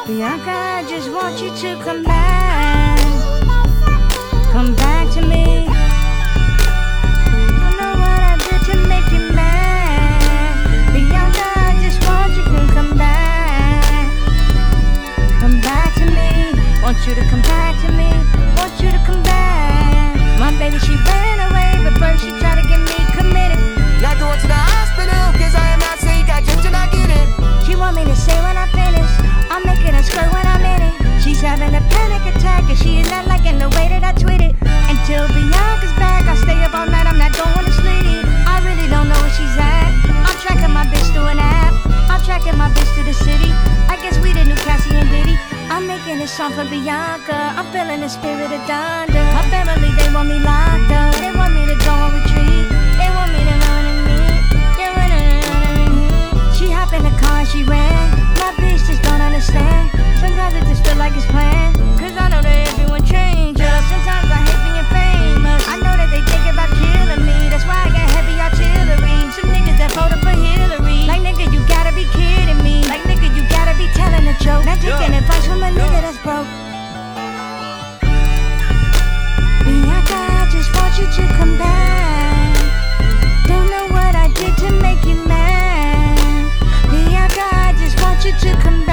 Bianca, I just want you to come back. Come back to me. Don't know what I did to make you mad. Bianca, I just want you to come back. Come back to me. Want you to come back to me. Want you to come back. My baby, she ran away, but first she tried to get me committed. Not going to the hospital, cause I am not sick, I just did not get it. She want me to say when I finish, I'm making her squirt when I'm in it. She's having a panic attack and she is not liking the way that I tweet it. Until Bianca's back, I stay up all night, I'm not going to sleep. I really don't know where she's at. I'm tracking my bitch through an app. I'm tracking my bitch to the city. I guess we the new Cassie and Diddy. I'm making this song for Bianca. I'm feeling the spirit of Donda. My family, they want me locked up. They want me to go on retreat. They want me to run in me. They want to run in me. She hopped in the car and she ran. My bitch just don't understand. Sometimes it just feel like it's planned. Cause I know that everyone changes. Sometimes I hate being famous. I know that they think about killing me. That's why I got heavy artillery. Some niggas that voted for Hillary. Like nigga, you gotta be kidding me. Like nigga, you gotta be telling a joke. Not taking advice from a nigga that's broke. Bianca, I just want you to come back. Don't know what I did to make you mad. Bianca, I just want you to come back.